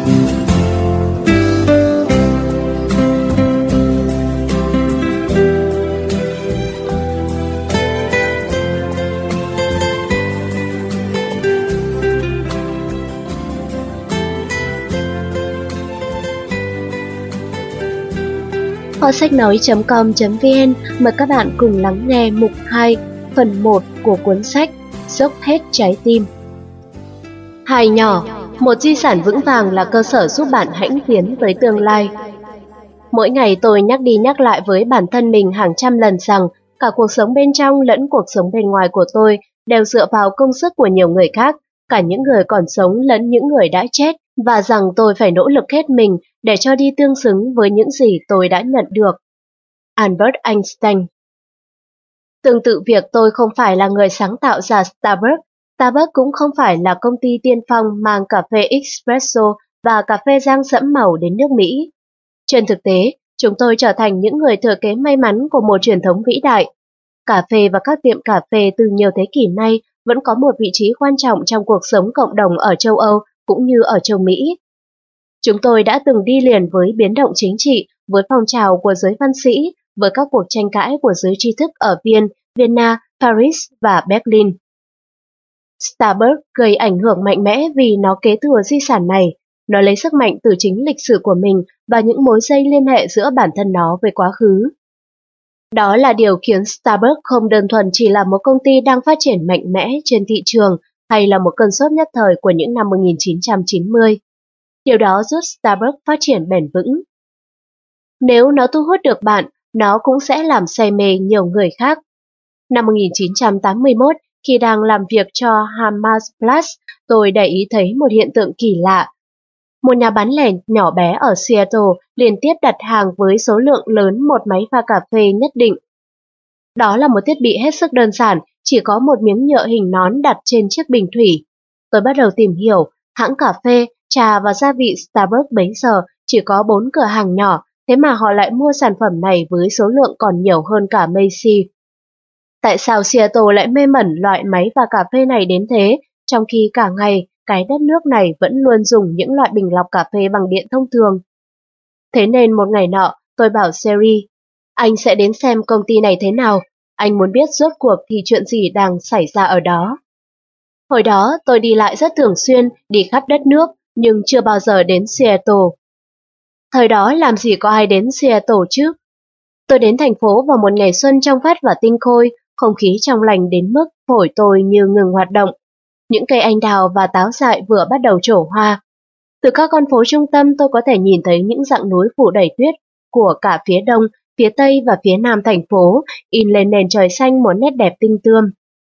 Kho sách nói.com.vn mời các bạn cùng lắng nghe mục 2, phần 1 của cuốn sách Dốc hết trái tim. Hài nhỏ, một di sản vững vàng là cơ sở giúp bạn hãnh tiến tới tương lai. Mỗi ngày tôi nhắc đi nhắc lại với bản thân mình hàng trăm lần rằng cả cuộc sống bên trong lẫn cuộc sống bên ngoài của tôi đều dựa vào công sức của nhiều người khác, cả những người còn sống lẫn những người đã chết, và rằng tôi phải nỗ lực hết mình để cho đi tương xứng với những gì tôi đã nhận được. Albert Einstein. Tương tự việc tôi không phải là người sáng tạo ra Starbucks, Starbucks cũng không phải là công ty tiên phong mang cà phê espresso và cà phê rang sẫm màu đến nước Mỹ. Trên thực tế, chúng tôi trở thành những người thừa kế may mắn của một truyền thống vĩ đại. Cà phê và các tiệm cà phê từ nhiều thế kỷ nay vẫn có một vị trí quan trọng trong cuộc sống cộng đồng ở châu Âu cũng như ở châu Mỹ. Chúng tôi đã từng đi liền với biến động chính trị, với phong trào của giới văn sĩ, với các cuộc tranh cãi của giới tri thức ở Vienna, Paris và Berlin. Starbucks gây ảnh hưởng mạnh mẽ vì nó kế thừa di sản này. Nó lấy sức mạnh từ chính lịch sử của mình và những mối dây liên hệ giữa bản thân nó với quá khứ. Đó là điều khiến Starbucks không đơn thuần chỉ là một công ty đang phát triển mạnh mẽ trên thị trường hay là một cơn sốt nhất thời của những năm 1990. Điều đó giúp Starbucks phát triển bền vững. Nếu nó thu hút được bạn, nó cũng sẽ làm say mê nhiều người khác. Năm 1981, khi đang làm việc cho Hammerplatz, tôi để ý thấy một hiện tượng kỳ lạ. Một nhà bán lẻ nhỏ bé ở Seattle liên tiếp đặt hàng với số lượng lớn một máy pha cà phê nhất định. Đó là một thiết bị hết sức đơn giản, chỉ có một miếng nhựa hình nón đặt trên chiếc bình thủy. Tôi bắt đầu tìm hiểu, hãng cà phê, trà và gia vị Starbucks bấy giờ chỉ có 4 cửa hàng nhỏ, thế mà họ lại mua sản phẩm này với số lượng còn nhiều hơn cả Macy. Tại sao Seattle lại mê mẩn loại máy pha cà phê này đến thế, trong khi cả ngày cái đất nước này vẫn luôn dùng những loại bình lọc cà phê bằng điện thông thường? Thế nên một ngày nọ, tôi bảo Sherry, anh sẽ đến xem công ty này thế nào, anh muốn biết rốt cuộc thì chuyện gì đang xảy ra ở đó. Hồi đó tôi đi lại rất thường xuyên, đi khắp đất nước, nhưng chưa bao giờ đến Seattle. Thời đó làm gì có ai đến Seattle chứ? Tôi đến thành phố vào một ngày xuân trong vắt và tinh khôi, không khí trong lành đến mức phổi tôi như ngừng hoạt động. Những cây anh đào và táo dại vừa bắt đầu trổ hoa. Từ các con phố trung tâm tôi có thể nhìn thấy những dặng núi phủ đầy tuyết của cả phía đông, phía tây và phía nam thành phố, in lên nền trời xanh một nét đẹp tinh tươm.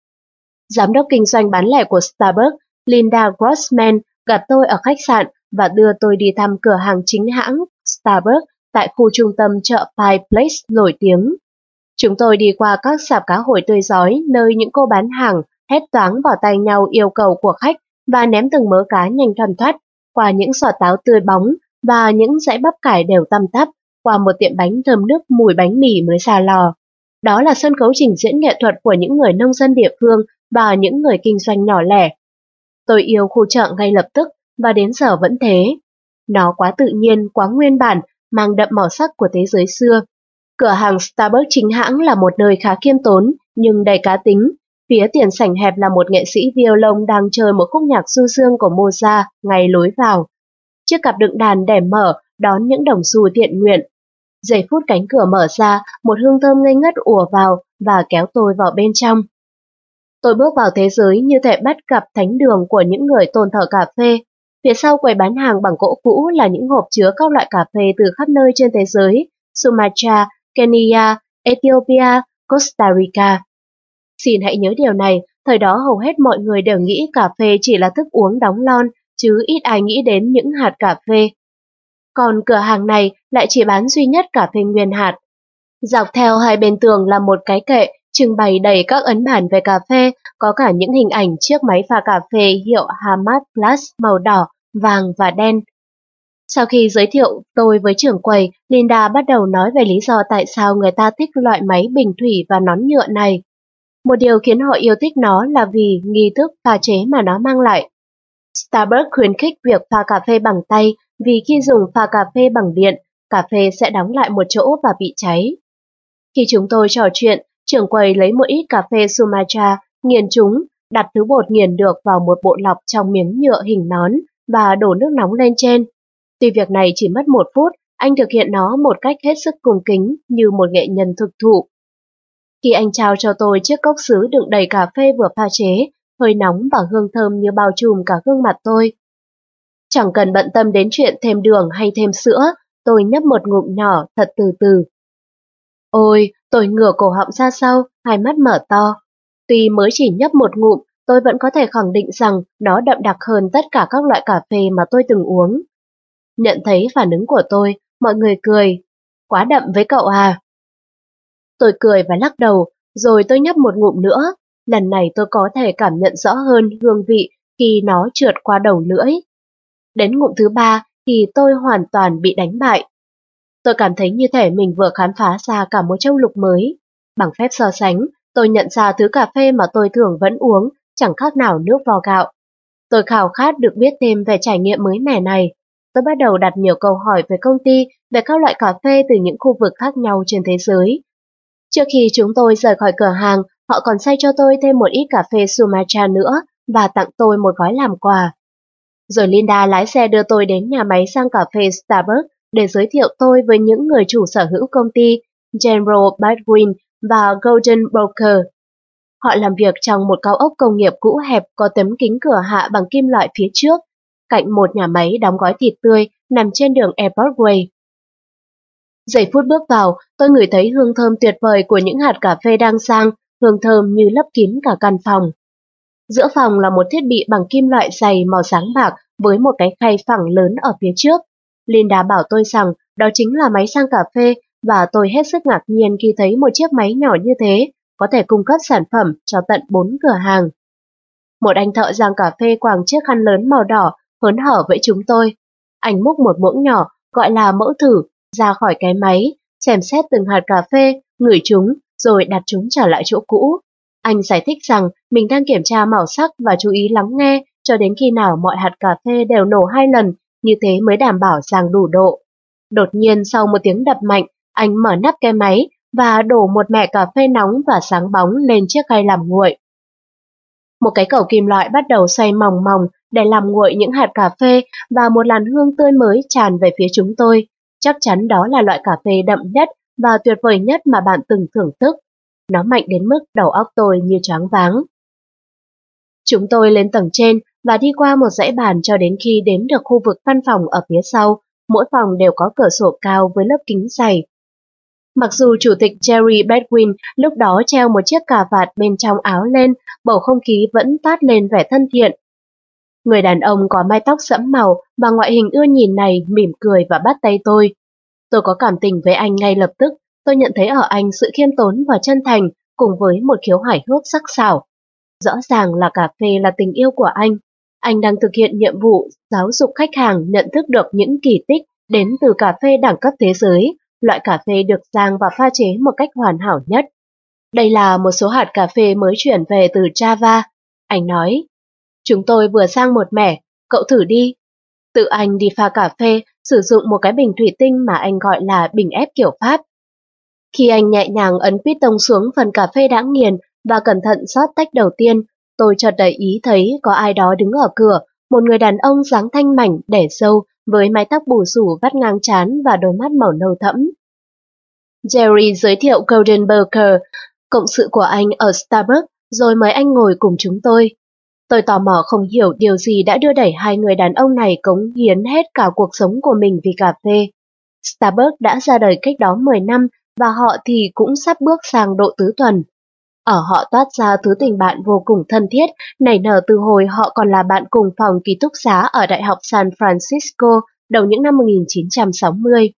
Giám đốc kinh doanh bán lẻ của Starbucks, Linda Grossman, gặp tôi ở khách sạn và đưa tôi đi thăm cửa hàng chính hãng Starbucks tại khu trung tâm chợ Pike Place nổi tiếng. Chúng tôi đi qua các sạp cá hồi tươi rói nơi những cô bán hàng hét toáng vào tay nhau yêu cầu của khách và ném từng mớ cá nhanh thoăn thoắt, qua những sọt táo tươi bóng và những dãy bắp cải đều tăm tắp, qua một tiệm bánh thơm nức mùi bánh mì mới ra lò. Đó là sân khấu trình diễn nghệ thuật của những người nông dân địa phương và những người kinh doanh nhỏ lẻ. Tôi yêu khu chợ ngay lập tức và đến giờ vẫn thế. Nó quá tự nhiên, quá nguyên bản, mang đậm màu sắc của thế giới xưa. Cửa hàng Starbucks chính hãng là một nơi khá khiêm tốn nhưng đầy cá tính. Phía tiền sảnh hẹp là một nghệ sĩ violon đang chơi một khúc nhạc du dương của Mozart ngay lối vào. Chiếc cặp đựng đàn để mở đón những đồng xu thiện nguyện. Giây phút cánh cửa mở ra, một hương thơm ngây ngất ùa vào và kéo tôi vào bên trong. Tôi bước vào thế giới như thể bắt gặp thánh đường của những người tôn thờ cà phê. Phía sau quầy bán hàng bằng gỗ cũ là những hộp chứa các loại cà phê từ khắp nơi trên thế giới: Sumatra, Kenya, Ethiopia, Costa Rica. Xin hãy nhớ điều này, thời đó hầu hết mọi người đều nghĩ cà phê chỉ là thức uống đóng lon, chứ ít ai nghĩ đến những hạt cà phê. Còn cửa hàng này lại chỉ bán duy nhất cà phê nguyên hạt. Dọc theo hai bên tường là một cái kệ trưng bày đầy các ấn bản về cà phê, có cả những hình ảnh chiếc máy pha cà phê hiệu Hammerplatz màu đỏ, vàng và đen. Sau khi giới thiệu tôi với trưởng quầy, Linda bắt đầu nói về lý do tại sao người ta thích loại máy bình thủy và nón nhựa này. Một điều khiến họ yêu thích nó là vì nghi thức pha chế mà nó mang lại. Starbucks khuyến khích việc pha cà phê bằng tay vì khi dùng pha cà phê bằng điện, cà phê sẽ đóng lại một chỗ và bị cháy. Khi chúng tôi trò chuyện, trưởng quầy lấy một ít cà phê Sumatra, nghiền chúng, đặt thứ bột nghiền được vào một bộ lọc trong miếng nhựa hình nón và đổ nước nóng lên trên. Tuy việc này chỉ mất 1 phút, anh thực hiện nó một cách hết sức cung kính như một nghệ nhân thực thụ. Khi anh trao cho tôi chiếc cốc sứ đựng đầy cà phê vừa pha chế, hơi nóng và hương thơm như bao trùm cả gương mặt tôi. Chẳng cần bận tâm đến chuyện thêm đường hay thêm sữa, tôi nhấp một ngụm nhỏ thật từ từ. Ôi, tôi ngửa cổ họng ra sau, hai mắt mở to. Tuy mới chỉ nhấp một ngụm, tôi vẫn có thể khẳng định rằng nó đậm đặc hơn tất cả các loại cà phê mà tôi từng uống. Nhận thấy phản ứng của tôi, mọi người cười. Quá đậm với cậu à? Tôi cười và lắc đầu, rồi tôi nhấp một ngụm nữa. Lần này tôi có thể cảm nhận rõ hơn hương vị khi nó trượt qua đầu lưỡi. Đến ngụm thứ 3 thì tôi hoàn toàn bị đánh bại. Tôi cảm thấy như thể mình vừa khám phá ra cả một châu lục mới. Bằng phép so sánh, tôi nhận ra thứ cà phê mà tôi thường vẫn uống chẳng khác nào nước vo gạo. Tôi khao khát được biết thêm về trải nghiệm mới mẻ này. Tôi bắt đầu đặt nhiều câu hỏi về công ty, về các loại cà phê từ những khu vực khác nhau trên thế giới. Trước khi chúng tôi rời khỏi cửa hàng, họ còn xay cho tôi thêm một ít cà phê Sumatra nữa và tặng tôi một gói làm quà. Rồi Linda lái xe đưa tôi đến nhà máy sang cà phê Starbucks để giới thiệu tôi với những người chủ sở hữu công ty General Baldwin và Golden Broker. Họ làm việc trong một cao ốc công nghiệp cũ hẹp có tấm kính cửa hạ bằng kim loại phía trước, cạnh một nhà máy đóng gói thịt tươi nằm trên đường Airport Way. Giây phút bước vào, tôi ngửi thấy hương thơm tuyệt vời của những hạt cà phê đang rang, hương thơm như lấp kín cả căn phòng. Giữa phòng là một thiết bị bằng kim loại dày màu sáng bạc với một cái khay phẳng lớn ở phía trước. Linda bảo tôi rằng đó chính là máy sang cà phê và tôi hết sức ngạc nhiên khi thấy một chiếc máy nhỏ như thế có thể cung cấp sản phẩm cho tận 4 cửa hàng. Một anh thợ rang cà phê quàng chiếc khăn lớn màu đỏ, hớn hở với chúng tôi. Anh múc một muỗng nhỏ, gọi là mẫu thử, ra khỏi cái máy, xem xét từng hạt cà phê, ngửi chúng, rồi đặt chúng trở lại chỗ cũ. Anh giải thích rằng mình đang kiểm tra màu sắc và chú ý lắng nghe cho đến khi nào mọi hạt cà phê đều nổ 2 lần, như thế mới đảm bảo rang đủ độ. Đột nhiên sau một tiếng đập mạnh, anh mở nắp cái máy và đổ một mẻ cà phê nóng và sáng bóng lên chiếc khay làm nguội. Một cái cầu kim loại bắt đầu xoay mòng mòng để làm nguội những hạt cà phê và một làn hương tươi mới tràn về phía chúng tôi. Chắc chắn đó là loại cà phê đậm nhất và tuyệt vời nhất mà bạn từng thưởng thức. Nó mạnh đến mức đầu óc tôi như choáng váng. Chúng tôi lên tầng trên và đi qua một dãy bàn cho đến khi đến được khu vực văn phòng ở phía sau. Mỗi phòng đều có cửa sổ cao với lớp kính dày. Mặc dù chủ tịch Jerry Bedwin lúc đó treo một chiếc cà vạt bên trong áo lên, bầu không khí vẫn toát lên vẻ thân thiện. Người đàn ông có mái tóc sẫm màu và ngoại hình ưa nhìn này mỉm cười và bắt tay tôi. Tôi có cảm tình với anh ngay lập tức, tôi nhận thấy ở anh sự khiêm tốn và chân thành cùng với một khiếu hài hước sắc sảo. Rõ ràng là cà phê là tình yêu của anh. Anh đang thực hiện nhiệm vụ giáo dục khách hàng nhận thức được những kỳ tích đến từ cà phê đẳng cấp thế giới, loại cà phê được rang và pha chế một cách hoàn hảo nhất. Đây là một số hạt cà phê mới chuyển về từ Java. Anh nói, chúng tôi vừa sang một mẻ, cậu thử đi. Tự anh đi pha cà phê, sử dụng một cái bình thủy tinh mà anh gọi là bình ép kiểu Pháp. Khi anh nhẹ nhàng ấn piston xuống phần cà phê đã nghiền và cẩn thận rót tách đầu tiên, tôi chợt để ý thấy có ai đó đứng ở cửa, một người đàn ông dáng thanh mảnh, để râu, với mái tóc bù xù vắt ngang trán và đôi mắt màu nâu thẫm. Jerry giới thiệu Golden Broker, cộng sự của anh ở Starbucks, rồi mời anh ngồi cùng chúng tôi. Tôi tò mò không hiểu điều gì đã đưa đẩy hai người đàn ông này cống hiến hết cả cuộc sống của mình vì cà phê. Starbucks đã ra đời cách đó 10 năm và họ thì cũng sắp bước sang độ tứ tuần. Ở họ toát ra thứ tình bạn vô cùng thân thiết, nảy nở từ hồi họ còn là bạn cùng phòng ký túc xá ở Đại học San Francisco đầu những năm 1960.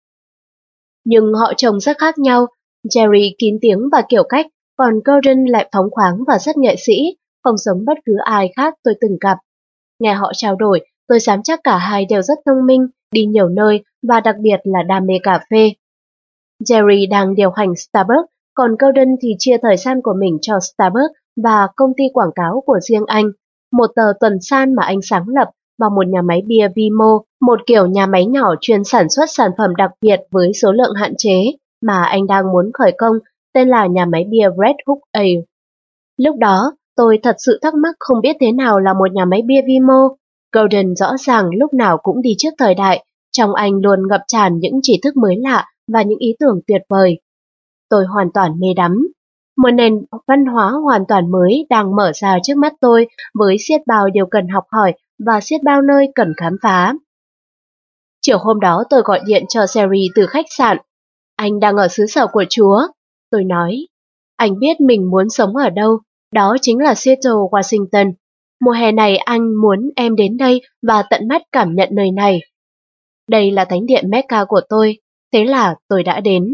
Nhưng họ trông rất khác nhau, Jerry kín tiếng và kiểu cách, còn Golden lại phóng khoáng và rất nghệ sĩ, không giống bất cứ ai khác tôi từng gặp. Nghe họ trao đổi, tôi dám chắc cả hai đều rất thông minh, đi nhiều nơi và đặc biệt là đam mê cà phê. Jerry đang điều hành Starbucks, còn Golden thì chia thời gian của mình cho Starbucks và công ty quảng cáo của riêng anh, một tờ tuần san mà anh sáng lập vào một nhà máy bia vi mô, một kiểu nhà máy nhỏ chuyên sản xuất sản phẩm đặc biệt với số lượng hạn chế mà anh đang muốn khởi công, tên là nhà máy bia Red Hook Ale. Lúc đó, tôi thật sự thắc mắc không biết thế nào là một nhà máy bia vi mô. Golden rõ ràng lúc nào cũng đi trước thời đại, trong anh luôn ngập tràn những tri thức mới lạ và những ý tưởng tuyệt vời. Tôi hoàn toàn mê đắm. Một nền văn hóa hoàn toàn mới đang mở ra trước mắt tôi với xiết bao điều cần học hỏi và xiết bao nơi cần khám phá. Chiều hôm đó tôi gọi điện cho Sherry từ khách sạn. Anh đang ở xứ sở của Chúa. Tôi nói, anh biết mình muốn sống ở đâu, đó chính là Seattle, Washington. Mùa hè này anh muốn em đến đây và tận mắt cảm nhận nơi này. Đây là thánh địa Mecca của tôi, thế là tôi đã đến.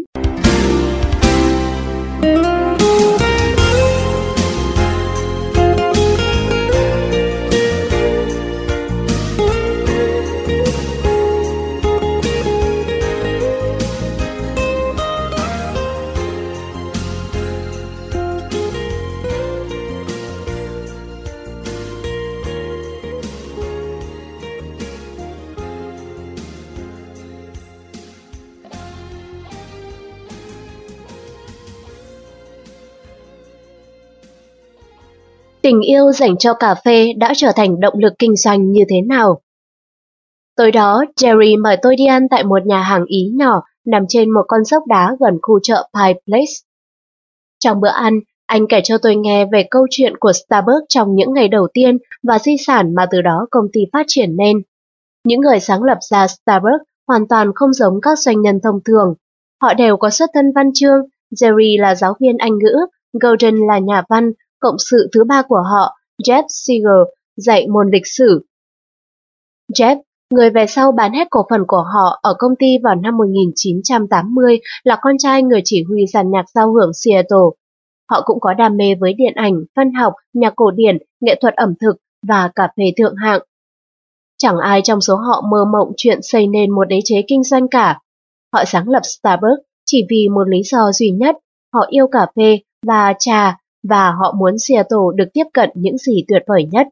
Tình yêu dành cho cà phê đã trở thành động lực kinh doanh như thế nào? Tối đó, Jerry mời tôi đi ăn tại một nhà hàng Ý nhỏ nằm trên một con dốc đá gần khu chợ Pike Place. Trong bữa ăn, anh kể cho tôi nghe về câu chuyện của Starbucks trong những ngày đầu tiên và di sản mà từ đó công ty phát triển nên. Những người sáng lập ra Starbucks hoàn toàn không giống các doanh nhân thông thường. Họ đều có xuất thân văn chương, Jerry là giáo viên Anh ngữ, Golden là nhà văn, cộng sự thứ ba của họ, Jeff Seeger, dạy môn lịch sử. Jeff, người về sau bán hết cổ phần của họ ở công ty vào năm 1980, là con trai người chỉ huy dàn nhạc giao hưởng Seattle. Họ cũng có đam mê với điện ảnh, văn học, nhạc cổ điển, nghệ thuật ẩm thực và cà phê thượng hạng. Chẳng ai trong số họ mơ mộng chuyện xây nên một đế chế kinh doanh cả. Họ sáng lập Starbucks chỉ vì một lý do duy nhất, họ yêu cà phê và trà và họ muốn Seattle được tiếp cận những gì tuyệt vời nhất.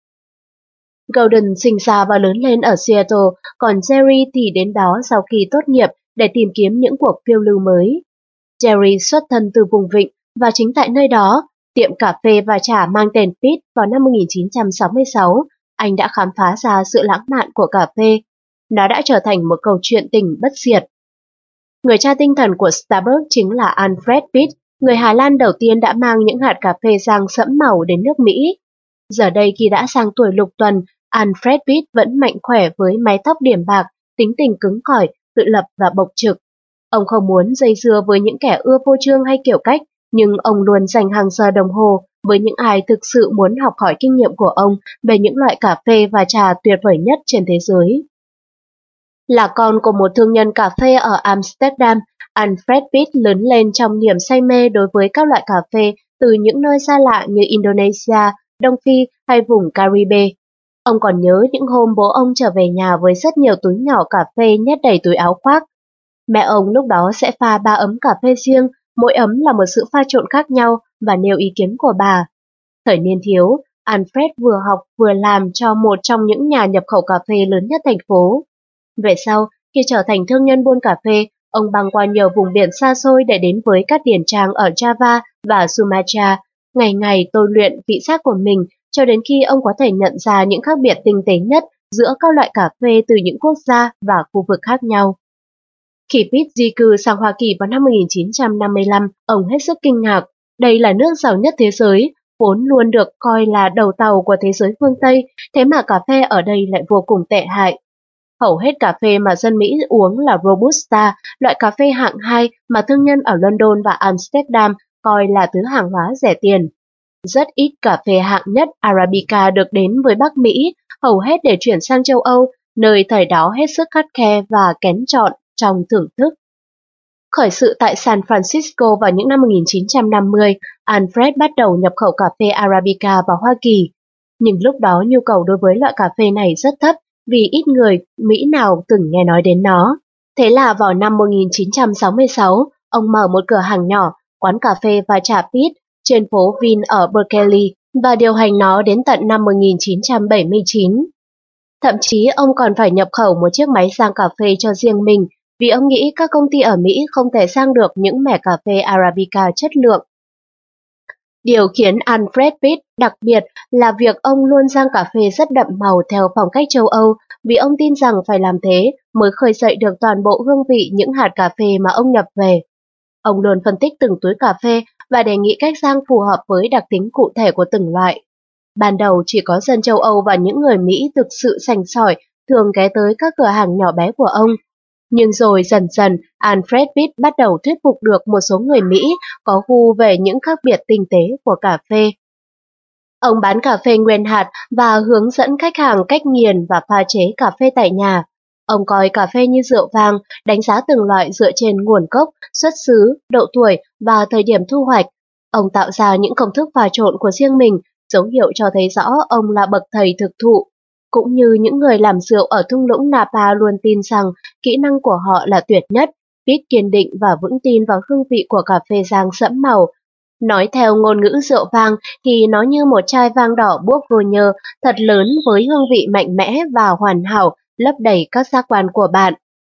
Golden sinh ra và lớn lên ở Seattle, còn Jerry thì đến đó sau khi tốt nghiệp để tìm kiếm những cuộc phiêu lưu mới. Jerry xuất thân từ vùng Vịnh và chính tại nơi đó, tiệm cà phê và trà mang tên Pitt vào năm 1966, anh đã khám phá ra sự lãng mạn của cà phê. Nó đã trở thành một câu chuyện tình bất diệt. Người cha tinh thần của Starbucks chính là Alfred Pitt, người Hà Lan đầu tiên đã mang những hạt cà phê rang sẫm màu đến nước Mỹ. Giờ đây khi đã sang tuổi lục tuần, Alfred Pitt vẫn mạnh khỏe với mái tóc điểm bạc, tính tình cứng cỏi, tự lập và bộc trực. Ông không muốn dây dưa với những kẻ ưa phô trương hay kiểu cách, nhưng ông luôn dành hàng giờ đồng hồ với những ai thực sự muốn học hỏi kinh nghiệm của ông về những loại cà phê và trà tuyệt vời nhất trên thế giới. Là con của một thương nhân cà phê ở Amsterdam, Alfred Pitt lớn lên trong niềm say mê đối với các loại cà phê từ những nơi xa lạ như Indonesia, Đông Phi hay vùng Caribe. Ông còn nhớ những hôm bố ông trở về nhà với rất nhiều túi nhỏ cà phê nhét đầy túi áo khoác. Mẹ ông lúc đó sẽ pha 3 ấm cà phê riêng, mỗi ấm là một sự pha trộn khác nhau và nêu ý kiến của bà. Thời niên thiếu, Alfred vừa học vừa làm cho một trong những nhà nhập khẩu cà phê lớn nhất thành phố. Về sau, khi trở thành thương nhân buôn cà phê, ông băng qua nhiều vùng biển xa xôi để đến với các điển trang ở Java và Sumatra, ngày ngày tôi luyện vị giác của mình cho đến khi ông có thể nhận ra những khác biệt tinh tế nhất giữa các loại cà phê từ những quốc gia và khu vực khác nhau. Khi Pitt di cư sang Hoa Kỳ vào năm 1955, ông hết sức kinh ngạc. Đây là nước giàu nhất thế giới, vốn luôn được coi là đầu tàu của thế giới phương Tây, thế mà cà phê ở đây lại vô cùng tệ hại. Hầu hết cà phê mà dân Mỹ uống là Robusta, loại cà phê hạng 2 mà thương nhân ở London và Amsterdam coi là thứ hàng hóa rẻ tiền. Rất ít cà phê hạng nhất Arabica được đến với Bắc Mỹ, hầu hết để chuyển sang châu Âu, nơi thời đó hết sức khắt khe và kén chọn trong thưởng thức. Khởi sự tại San Francisco vào những năm 1950, Alfred bắt đầu nhập khẩu cà phê Arabica vào Hoa Kỳ. Nhưng lúc đó nhu cầu đối với loại cà phê này rất thấp vì ít người Mỹ nào từng nghe nói đến nó. Thế là vào năm 1966, ông mở một cửa hàng nhỏ, quán cà phê và trà Pitt trên phố Vine ở Berkeley và điều hành nó đến tận năm 1979. Thậm chí ông còn phải nhập khẩu một chiếc máy rang cà phê cho riêng mình, vì ông nghĩ các công ty ở Mỹ không thể sang được những mẻ cà phê Arabica chất lượng. Điều khiến Alfred Pitt đặc biệt là việc ông luôn rang cà phê rất đậm màu theo phong cách châu Âu, vì ông tin rằng phải làm thế mới khơi dậy được toàn bộ hương vị những hạt cà phê mà ông nhập về. Ông luôn phân tích từng túi cà phê và đề nghị cách rang phù hợp với đặc tính cụ thể của từng loại. Ban đầu chỉ có dân châu Âu và những người Mỹ thực sự sành sỏi thường ghé tới các cửa hàng nhỏ bé của ông. Nhưng rồi dần dần, Alfred Pitt bắt đầu thuyết phục được một số người Mỹ có gu về những khác biệt tinh tế của cà phê. Ông bán cà phê nguyên hạt và hướng dẫn khách hàng cách nghiền và pha chế cà phê tại nhà. Ông coi cà phê như rượu vang, đánh giá từng loại dựa trên nguồn gốc, xuất xứ, độ tuổi và thời điểm thu hoạch. Ông tạo ra những công thức pha trộn của riêng mình, dấu hiệu cho thấy rõ ông là bậc thầy thực thụ. Cũng như những người làm rượu ở thung lũng Napa luôn tin rằng kỹ năng của họ là tuyệt nhất, Pitt kiên định và vững tin vào hương vị của cà phê rang sẫm màu. Nói theo ngôn ngữ rượu vang thì nó như một chai vang đỏ buốc vô nhơ, thật lớn với hương vị mạnh mẽ và hoàn hảo, lấp đầy các giác quan của bạn.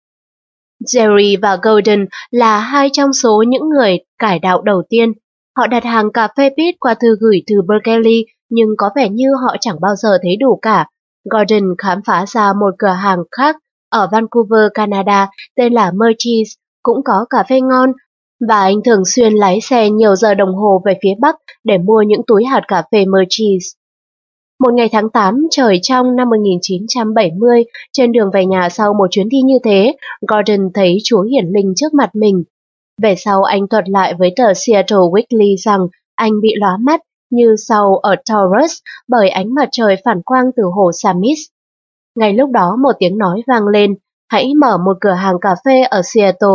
Jerry và Golden là hai trong số những người cải đạo đầu tiên. Họ đặt hàng cà phê Pitt qua thư gửi từ Berkeley, nhưng có vẻ như họ chẳng bao giờ thấy đủ cả. Gordon khám phá ra một cửa hàng khác ở Vancouver, Canada, tên là Murchie's, cũng có cà phê ngon, và anh thường xuyên lái xe nhiều giờ đồng hồ về phía Bắc để mua những túi hạt cà phê Murchie's. Một ngày tháng 8 trời trong năm 1970, trên đường về nhà sau một chuyến đi như thế, Gordon thấy Chúa hiển linh trước mặt mình. Về sau anh thuật lại với tờ Seattle Weekly rằng anh bị lóa mắt như sau ở Taurus bởi ánh mặt trời phản quang từ hồ Samis. Ngay lúc đó một tiếng nói vang lên, hãy mở một cửa hàng cà phê ở Seattle.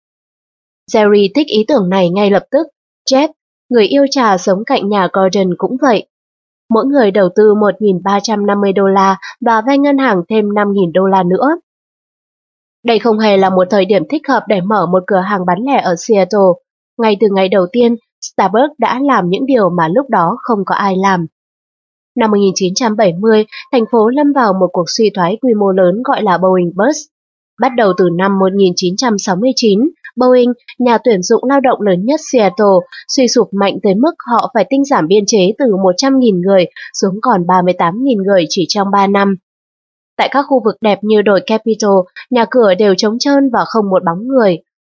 Jerry thích ý tưởng này ngay lập tức. Jeff, người yêu trà sống cạnh nhà Gordon cũng vậy. Mỗi người đầu tư $1.350 và vay ngân hàng thêm $5.000 nữa. Đây không hề là một thời điểm thích hợp để mở một cửa hàng bán lẻ ở Seattle. Ngay từ ngày đầu tiên, Starbucks đã làm những điều mà lúc đó không có ai làm. Năm 1970, thành phố lâm vào một cuộc suy thoái quy mô lớn gọi là Boeing Bust. Bắt đầu từ năm 1969, Boeing, nhà tuyển dụng lao động lớn nhất Seattle, suy sụp mạnh tới mức họ phải tinh giảm biên chế từ 100.000 người xuống còn 38.000 người chỉ trong 3 năm. Tại các khu vực đẹp như đồi Capitol, nhà cửa đều trống trơn và không một bóng người.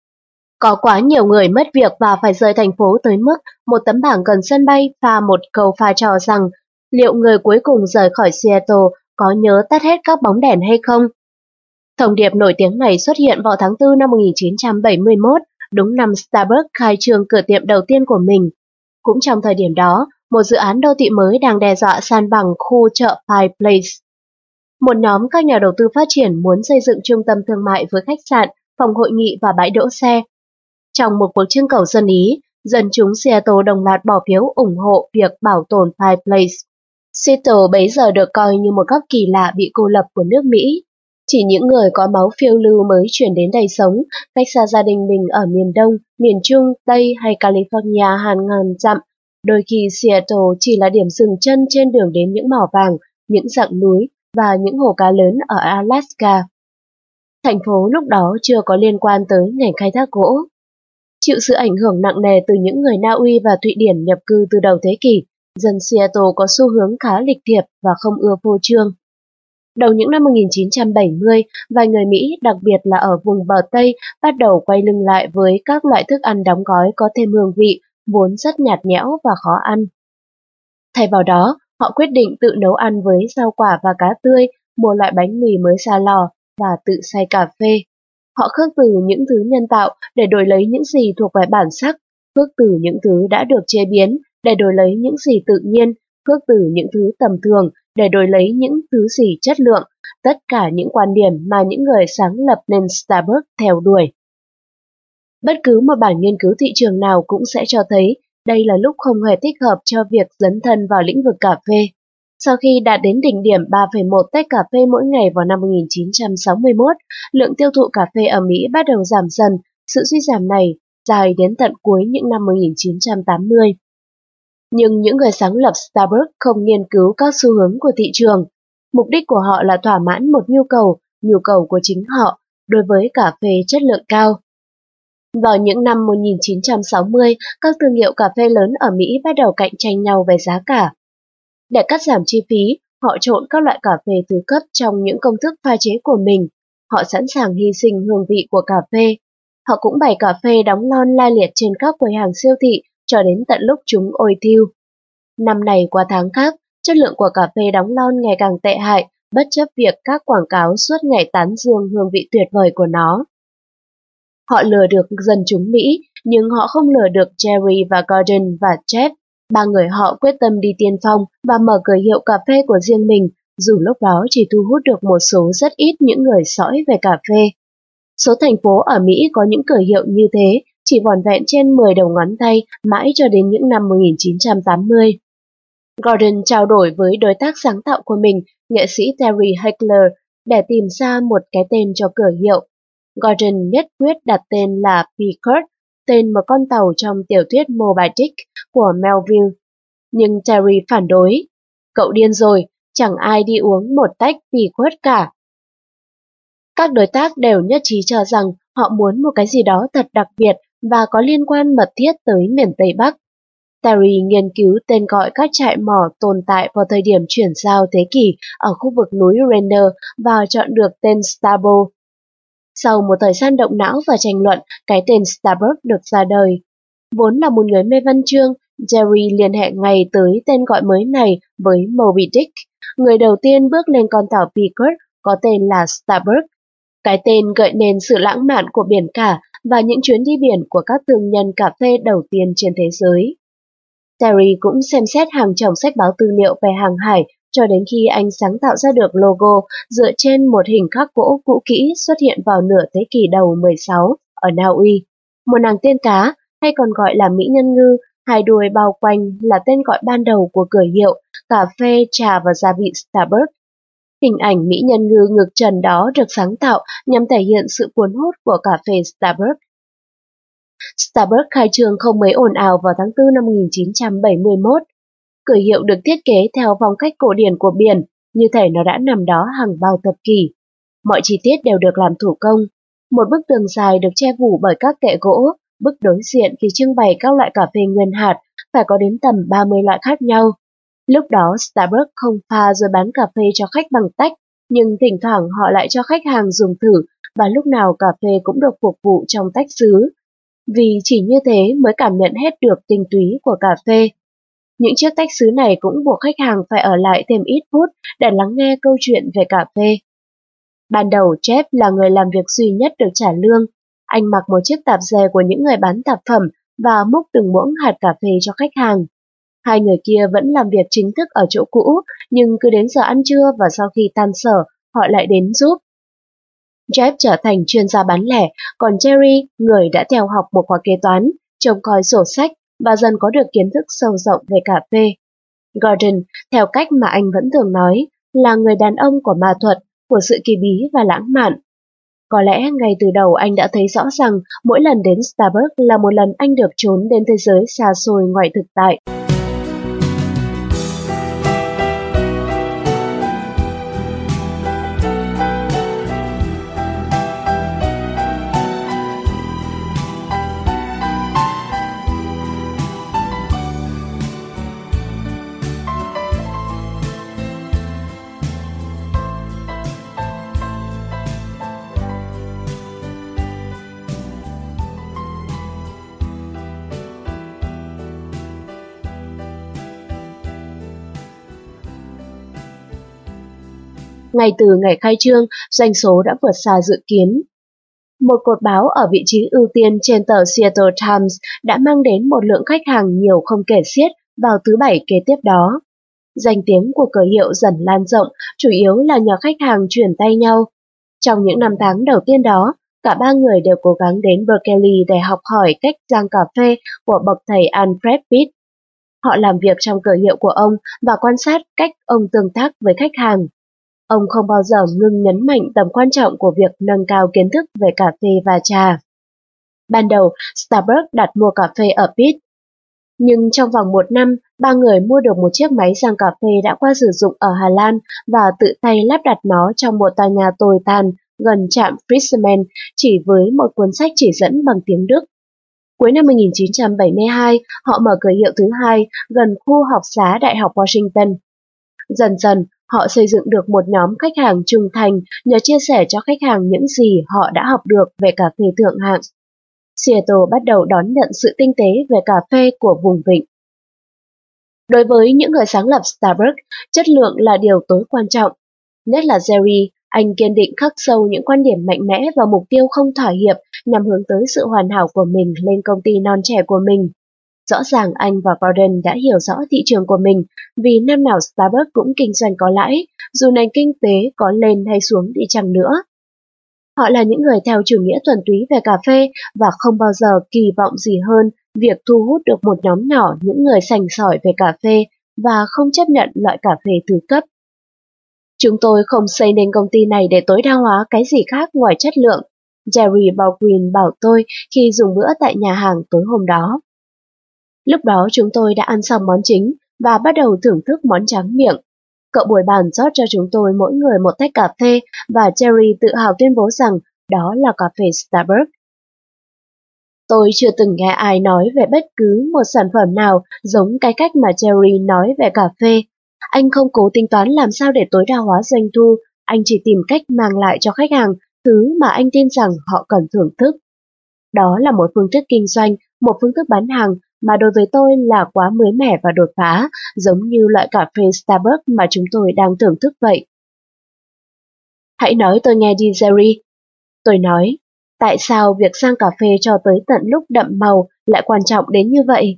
Có quá nhiều người mất việc và phải rời thành phố tới mức một tấm bảng gần sân bay pha một câu pha trò rằng liệu người cuối cùng rời khỏi Seattle có nhớ tắt hết các bóng đèn hay không? Thông điệp nổi tiếng này xuất hiện vào tháng 4 năm 1971, đúng năm Starbucks khai trương cửa tiệm đầu tiên của mình. Cũng trong thời điểm đó, một dự án đô thị mới đang đe dọa san bằng khu chợ Pike Place. Một nhóm các nhà đầu tư phát triển muốn xây dựng trung tâm thương mại với khách sạn, phòng hội nghị và bãi đỗ xe. Trong một cuộc trưng cầu dân Ý, dân chúng Seattle đồng loạt bỏ phiếu ủng hộ việc bảo tồn Pike Place. Seattle bấy giờ được coi như một góc kỳ lạ bị cô lập của nước Mỹ. Chỉ những người có máu phiêu lưu mới chuyển đến đây sống, cách xa gia đình mình ở miền Đông, miền Trung, Tây hay California hàng ngàn dặm. Đôi khi Seattle chỉ là điểm dừng chân trên đường đến những mỏ vàng, những dặng núi và những hồ cá lớn ở Alaska. Thành phố lúc đó chưa có liên quan tới ngành khai thác gỗ. Chịu sự ảnh hưởng nặng nề từ những người Na Uy và Thụy Điển nhập cư từ đầu thế kỷ, dân Seattle có xu hướng khá lịch thiệp và không ưa phô trương. Đầu những năm 1970, vài người Mỹ, đặc biệt là ở vùng bờ Tây, bắt đầu quay lưng lại với các loại thức ăn đóng gói có thêm hương vị, vốn rất nhạt nhẽo và khó ăn. Thay vào đó, họ quyết định tự nấu ăn với rau quả và cá tươi, mua loại bánh mì mới ra lò và tự xay cà phê. Họ khước từ những thứ nhân tạo để đổi lấy những gì thuộc về bản sắc, khước từ những thứ đã được chế biến để đổi lấy những gì tự nhiên, khước từ những thứ tầm thường để đổi lấy những thứ gì chất lượng, tất cả những quan điểm mà những người sáng lập nên Starbucks theo đuổi. Bất cứ một bản nghiên cứu thị trường nào cũng sẽ cho thấy đây là lúc không hề thích hợp cho việc dấn thân vào lĩnh vực cà phê. Sau khi đạt đến đỉnh điểm 3,1 tách cà phê mỗi ngày vào năm 1961, lượng tiêu thụ cà phê ở Mỹ bắt đầu giảm dần, sự suy giảm này dài đến tận cuối những năm 1980. Nhưng những người sáng lập Starbucks không nghiên cứu các xu hướng của thị trường. Mục đích của họ là thỏa mãn một nhu cầu của chính họ đối với cà phê chất lượng cao. Vào những năm 1960, các thương hiệu cà phê lớn ở Mỹ bắt đầu cạnh tranh nhau về giá cả. Để cắt giảm chi phí, họ trộn các loại cà phê thứ cấp trong những công thức pha chế của mình. Họ sẵn sàng hy sinh hương vị của cà phê. Họ cũng bày cà phê đóng lon la liệt trên các quầy hàng siêu thị cho đến tận lúc chúng ôi thiu. Năm này qua tháng khác, chất lượng của cà phê đóng lon ngày càng tệ hại, bất chấp việc các quảng cáo suốt ngày tán dương hương vị tuyệt vời của nó. Họ lừa được dân chúng Mỹ, nhưng họ không lừa được Jerry và Gordon và Jeff. Ba người họ quyết tâm đi tiên phong và mở cửa hiệu cà phê của riêng mình, dù lúc đó chỉ thu hút được một số rất ít những người sõi về cà phê. Số thành phố ở Mỹ có những cửa hiệu như thế chỉ vỏn vẹn trên 10 đầu ngón tay mãi cho đến những năm 1980. Gordon trao đổi với đối tác sáng tạo của mình, nghệ sĩ Terry Heckler, để tìm ra một cái tên cho cửa hiệu. Gordon nhất quyết đặt tên là Picard, tên một con tàu trong tiểu thuyết Moby Dick của Melville. Nhưng Terry phản đối. Cậu điên rồi, chẳng ai đi uống một tách Picard cả. Các đối tác đều nhất trí cho rằng họ muốn một cái gì đó thật đặc biệt và có liên quan mật thiết tới miền Tây Bắc. Terry nghiên cứu tên gọi các trại mỏ tồn tại vào thời điểm chuyển giao thế kỷ ở khu vực núi Rainier và chọn được tên Starbuck. Sau một thời gian động não và tranh luận, cái tên Starbuck được ra đời. Vốn là một người mê văn chương, Jerry liên hệ ngay tới tên gọi mới này với Moby Dick, người đầu tiên bước lên con tàu Picard có tên là Starbuck. Cái tên gợi nên sự lãng mạn của biển cả và những chuyến đi biển của các thương nhân cà phê đầu tiên trên thế giới. Terry cũng xem xét hàng chồng sách báo tư liệu về hàng hải cho đến khi anh sáng tạo ra được logo dựa trên một hình khắc gỗ cũ kỹ xuất hiện vào nửa thế kỷ đầu 16 ở Na Uy. Một nàng tiên cá, hay còn gọi là mỹ nhân ngư, hai đuôi bao quanh là tên gọi ban đầu của cửa hiệu cà phê, trà và gia vị Starbucks. Hình ảnh mỹ nhân ngư ngực trần đó được sáng tạo nhằm thể hiện sự cuốn hút của cà phê Starbucks. Starbucks khai trương không mấy ồn ào vào tháng 4 năm 1971. Cửa hiệu được thiết kế theo phong cách cổ điển của biển, như thể nó đã nằm đó hàng bao thập kỷ. Mọi chi tiết đều được làm thủ công. Một bức tường dài được che phủ bởi các kệ gỗ, bức đối diện thì trưng bày các loại cà phê nguyên hạt, phải có đến tầm 30 loại khác nhau. Lúc đó Starbucks không pha rồi bán cà phê cho khách bằng tách, nhưng thỉnh thoảng họ lại cho khách hàng dùng thử và lúc nào cà phê cũng được phục vụ trong tách sứ. Vì chỉ như thế mới cảm nhận hết được tinh túy của cà phê. Những chiếc tách sứ này cũng buộc khách hàng phải ở lại thêm ít phút để lắng nghe câu chuyện về cà phê. Ban đầu Jeff là người làm việc duy nhất được trả lương. Anh mặc một chiếc tạp dề của những người bán tạp phẩm và múc từng muỗng hạt cà phê cho khách hàng. Hai người kia vẫn làm việc chính thức ở chỗ cũ, nhưng cứ đến giờ ăn trưa và sau khi tan sở, họ lại đến giúp. Jeff trở thành chuyên gia bán lẻ, còn Jerry, người đã theo học một khóa kế toán, trông coi sổ sách và dần có được kiến thức sâu rộng về cà phê. Gordon, theo cách mà anh vẫn thường nói, là người đàn ông của ma thuật, của sự kỳ bí và lãng mạn. Có lẽ ngay từ đầu anh đã thấy rõ rằng mỗi lần đến Starbucks là một lần anh được trốn đến thế giới xa xôi ngoài thực tại. Ngay từ ngày khai trương, doanh số đã vượt xa dự kiến. Một cột báo ở vị trí ưu tiên trên tờ Seattle Times đã mang đến một lượng khách hàng nhiều không kể xiết vào thứ Bảy kế tiếp đó. Danh tiếng của cửa hiệu dần lan rộng, chủ yếu là nhờ khách hàng chuyển tay nhau. Trong những năm tháng đầu tiên đó, cả ba người đều cố gắng đến Berkeley để học hỏi cách rang cà phê của bậc thầy Alfred Pitt. Họ làm việc trong cửa hiệu của ông và quan sát cách ông tương tác với khách hàng. Ông không bao giờ ngừng nhấn mạnh tầm quan trọng của việc nâng cao kiến thức về cà phê và trà. Ban đầu, Starbucks đặt mua cà phê ở Pitt. Nhưng trong vòng một năm, Ba người mua được một chiếc máy rang cà phê đã qua sử dụng ở Hà Lan và tự tay lắp đặt nó trong một tòa nhà tồi tàn gần trạm Friesman chỉ với một cuốn sách chỉ dẫn bằng tiếng Đức. Cuối năm 1972, họ mở cửa hiệu thứ hai gần khu học xá Đại học Washington. Dần dần, họ xây dựng được một nhóm khách hàng trung thành nhờ chia sẻ cho khách hàng những gì họ đã học được về cà phê thượng hạng. Seattle bắt đầu đón nhận sự tinh tế về cà phê của vùng vịnh. Đối với những người sáng lập Starbucks, chất lượng là điều tối quan trọng. Nhất là Jerry, anh kiên định khắc sâu những quan điểm mạnh mẽ và mục tiêu không thỏa hiệp nhằm hướng tới sự hoàn hảo của mình lên công ty non trẻ của mình. Rõ ràng anh và Gordon đã hiểu rõ thị trường của mình, vì năm nào Starbucks cũng kinh doanh có lãi, dù nền kinh tế có lên hay xuống đi chăng nữa. Họ là những người theo chủ nghĩa thuần túy về cà phê và không bao giờ kỳ vọng gì hơn việc thu hút được một nhóm nhỏ những người sành sỏi về cà phê và không chấp nhận loại cà phê thứ cấp. Chúng tôi không xây nên công ty này để tối đa hóa cái gì khác ngoài chất lượng, Jerry Baldwin bảo tôi khi dùng bữa tại nhà hàng tối hôm đó. Lúc đó chúng tôi đã ăn xong món chính và bắt đầu thưởng thức món tráng miệng. Cậu bồi bàn rót cho chúng tôi mỗi người một tách cà phê và Jerry tự hào tuyên bố rằng đó là cà phê Starbucks. Tôi chưa từng nghe ai nói về bất cứ một sản phẩm nào giống cái cách mà Jerry nói về cà phê. Anh không cố tính toán làm sao để tối đa hóa doanh thu, anh chỉ tìm cách mang lại cho khách hàng thứ mà anh tin rằng họ cần thưởng thức. Đó là một phương thức kinh doanh, một phương thức bán hàng mà đối với tôi là quá mới mẻ và đột phá, giống như loại cà phê Starbucks mà chúng tôi đang thưởng thức vậy. Hãy nói tôi nghe đi Jerry. Tôi nói, tại sao việc rang cà phê cho tới tận lúc đậm màu lại quan trọng đến như vậy?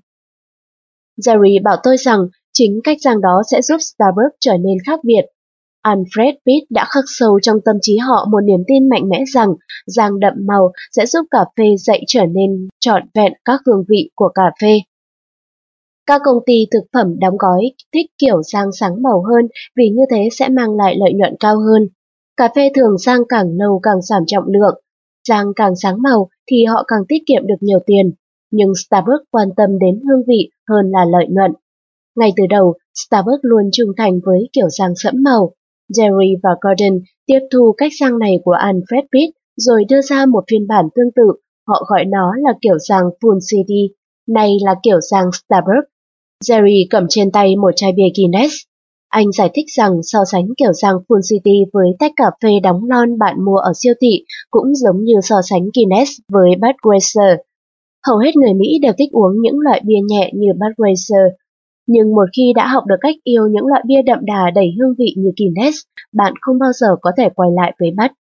Jerry bảo tôi rằng chính cách rang đó sẽ giúp Starbucks trở nên khác biệt. Alfred Pitt đã khắc sâu trong tâm trí họ một niềm tin mạnh mẽ rằng rang đậm màu sẽ giúp cà phê dậy trở nên trọn vẹn các hương vị của cà phê. Các công ty thực phẩm đóng gói thích kiểu rang sáng màu hơn vì như thế sẽ mang lại lợi nhuận cao hơn. Cà phê thường rang càng lâu càng giảm trọng lượng. Rang càng sáng màu thì họ càng tiết kiệm được nhiều tiền. Nhưng Starbucks quan tâm đến hương vị hơn là lợi nhuận. Ngay từ đầu, Starbucks luôn trung thành với kiểu rang sẫm màu. Jerry và Gordon tiếp thu cách rang này của Alfred Pitt rồi đưa ra một phiên bản tương tự. Họ gọi nó là kiểu rang Full City. Này là kiểu rang Starbucks. Jerry cầm trên tay một chai bia Guinness. Anh giải thích rằng so sánh kiểu rang Full City với tách cà phê đóng lon bạn mua ở siêu thị cũng giống như so sánh Guinness với Budweiser. Hầu hết người Mỹ đều thích uống những loại bia nhẹ như Budweiser. Nhưng một khi đã học được cách yêu những loại bia đậm đà đầy hương vị như Guinness, bạn không bao giờ có thể quay lại với Bud.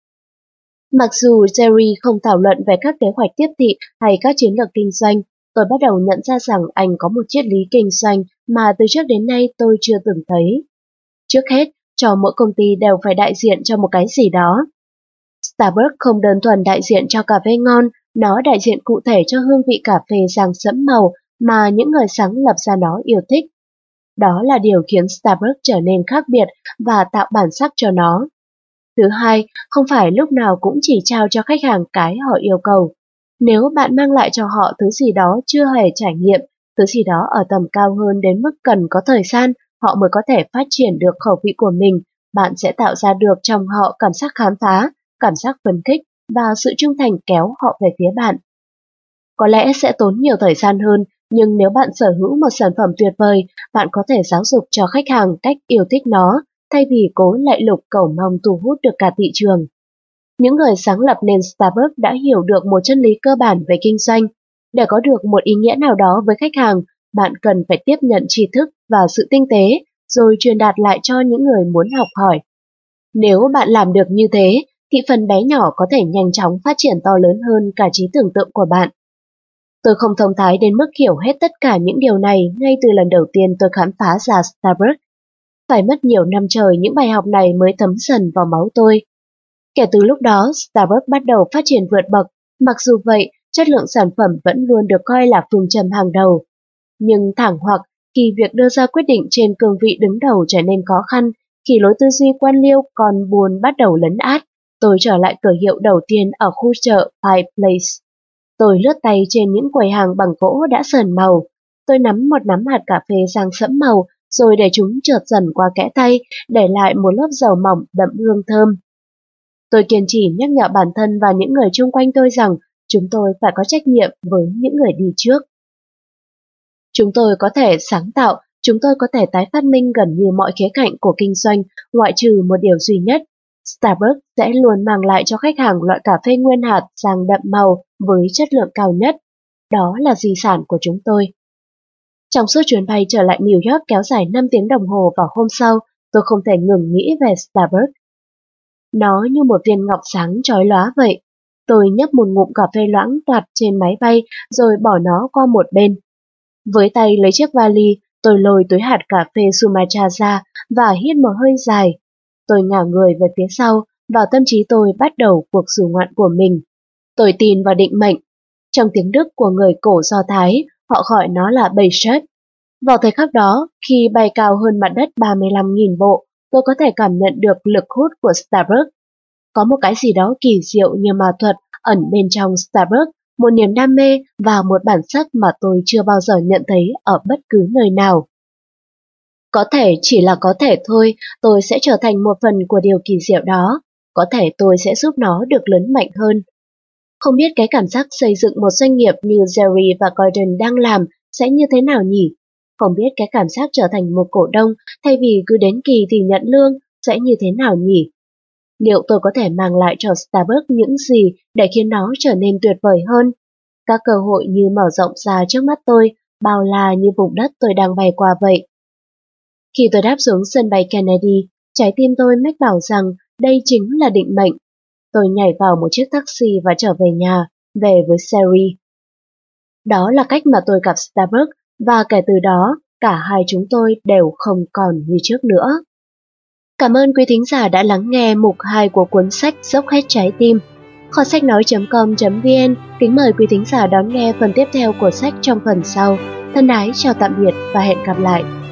Mặc dù Jerry không thảo luận về các kế hoạch tiếp thị hay các chiến lược kinh doanh, tôi bắt đầu nhận ra rằng anh có một triết lý kinh doanh mà từ trước đến nay tôi chưa từng thấy. Trước hết, cho mỗi công ty đều phải đại diện cho một cái gì đó. Starbucks không đơn thuần đại diện cho cà phê ngon, nó đại diện cụ thể cho hương vị cà phê rang sẫm màu mà những người sáng lập ra nó yêu thích. Đó là điều khiến Starbucks trở nên khác biệt và tạo bản sắc cho nó. Thứ hai, không phải lúc nào cũng chỉ trao cho khách hàng cái họ yêu cầu. Nếu bạn mang lại cho họ thứ gì đó chưa hề trải nghiệm, thứ gì đó ở tầm cao hơn đến mức cần có thời gian, họ mới có thể phát triển được khẩu vị của mình, bạn sẽ tạo ra được trong họ cảm giác khám phá, cảm giác phấn khích và sự trung thành kéo họ về phía bạn. Có lẽ sẽ tốn nhiều thời gian hơn, nhưng nếu bạn sở hữu một sản phẩm tuyệt vời, bạn có thể giáo dục cho khách hàng cách yêu thích nó, thay vì cố lạy lục cầu mong thu hút được cả thị trường. Những người sáng lập nên Starbucks đã hiểu được một chân lý cơ bản về kinh doanh. Để có được một ý nghĩa nào đó với khách hàng, bạn cần phải tiếp nhận tri thức và sự tinh tế, rồi truyền đạt lại cho những người muốn học hỏi. Nếu bạn làm được như thế, thị phần bé nhỏ có thể nhanh chóng phát triển to lớn hơn cả trí tưởng tượng của bạn. Tôi không thông thái đến mức hiểu hết tất cả những điều này ngay từ lần đầu tiên tôi khám phá ra Starbucks. Phải mất nhiều năm trời những bài học này mới thấm dần vào máu tôi. Kể từ lúc đó, Starbucks bắt đầu phát triển vượt bậc, mặc dù vậy, chất lượng sản phẩm vẫn luôn được coi là phương châm hàng đầu. Nhưng thảng hoặc khi việc đưa ra quyết định trên cương vị đứng đầu trở nên khó khăn, khi lối tư duy quan liêu còn buồn bắt đầu lấn át, tôi trở lại cửa hiệu đầu tiên ở khu chợ Pike Place. Tôi lướt tay trên những quầy hàng bằng gỗ đã sờn màu. tôi nắm một nắm hạt cà phê rang sẫm màu, rồi để chúng trượt dần qua kẽ tay, để lại một lớp dầu mỏng đậm hương thơm. Tôi kiên trì nhắc nhở bản thân và những người chung quanh tôi rằng chúng tôi phải có trách nhiệm với những người đi trước. Chúng tôi có thể sáng tạo, chúng tôi có thể tái phát minh gần như mọi khía cạnh của kinh doanh, ngoại trừ một điều duy nhất. Starbucks sẽ luôn mang lại cho khách hàng loại cà phê nguyên hạt rang đậm màu với chất lượng cao nhất. Đó là di sản của chúng tôi. Trong suốt chuyến bay trở lại New York kéo dài 5 tiếng đồng hồ vào hôm sau, tôi không thể ngừng nghĩ về Starbucks. Nó như một viên ngọc sáng chói lóa vậy. Tôi nhấp một ngụm cà phê loãng toạt trên máy bay rồi bỏ nó qua một bên. Với tay lấy chiếc vali, tôi lôi túi hạt cà phê Sumatra ra và hít một hơi dài. Tôi ngả người về phía sau và tâm trí tôi bắt đầu cuộc du ngoạn của mình. Tôi tin vào định mệnh. Trong tiếng Đức của người cổ Do Thái, họ gọi nó là Beishert. Vào thời khắc đó, khi bay cao hơn mặt đất 35.000 bộ, tôi có thể cảm nhận được lực hút của Starbucks. Có một cái gì đó kỳ diệu như ma thuật ẩn bên trong Starbucks, một niềm đam mê và một bản sắc mà tôi chưa bao giờ nhận thấy ở bất cứ nơi nào. Có thể chỉ là có thể thôi, tôi sẽ trở thành một phần của điều kỳ diệu đó. Có thể tôi sẽ giúp nó được lớn mạnh hơn. Không biết cái cảm giác xây dựng một doanh nghiệp như Jerry và Gordon đang làm sẽ như thế nào nhỉ? Không biết cái cảm giác trở thành một cổ đông thay vì cứ đến kỳ thì nhận lương sẽ như thế nào nhỉ? Liệu tôi có thể mang lại cho Starbucks những gì để khiến nó trở nên tuyệt vời hơn? Các cơ hội như mở rộng ra trước mắt tôi, bao la như vùng đất tôi đang bay qua vậy. Khi tôi đáp xuống sân bay Kennedy, trái tim tôi mách bảo rằng đây chính là định mệnh. Tôi nhảy vào một chiếc taxi và trở về nhà, về với Sherry. Đó là cách mà tôi gặp Starbucks, và kể từ đó, cả hai chúng tôi đều không còn như trước nữa. Cảm ơn quý thính giả đã lắng nghe mục 2 của cuốn sách Dốc Hết Trái Tim. Kho sách nói.com.vn kính mời quý thính giả đón nghe phần tiếp theo của sách trong phần sau. Thân ái chào tạm biệt và hẹn gặp lại.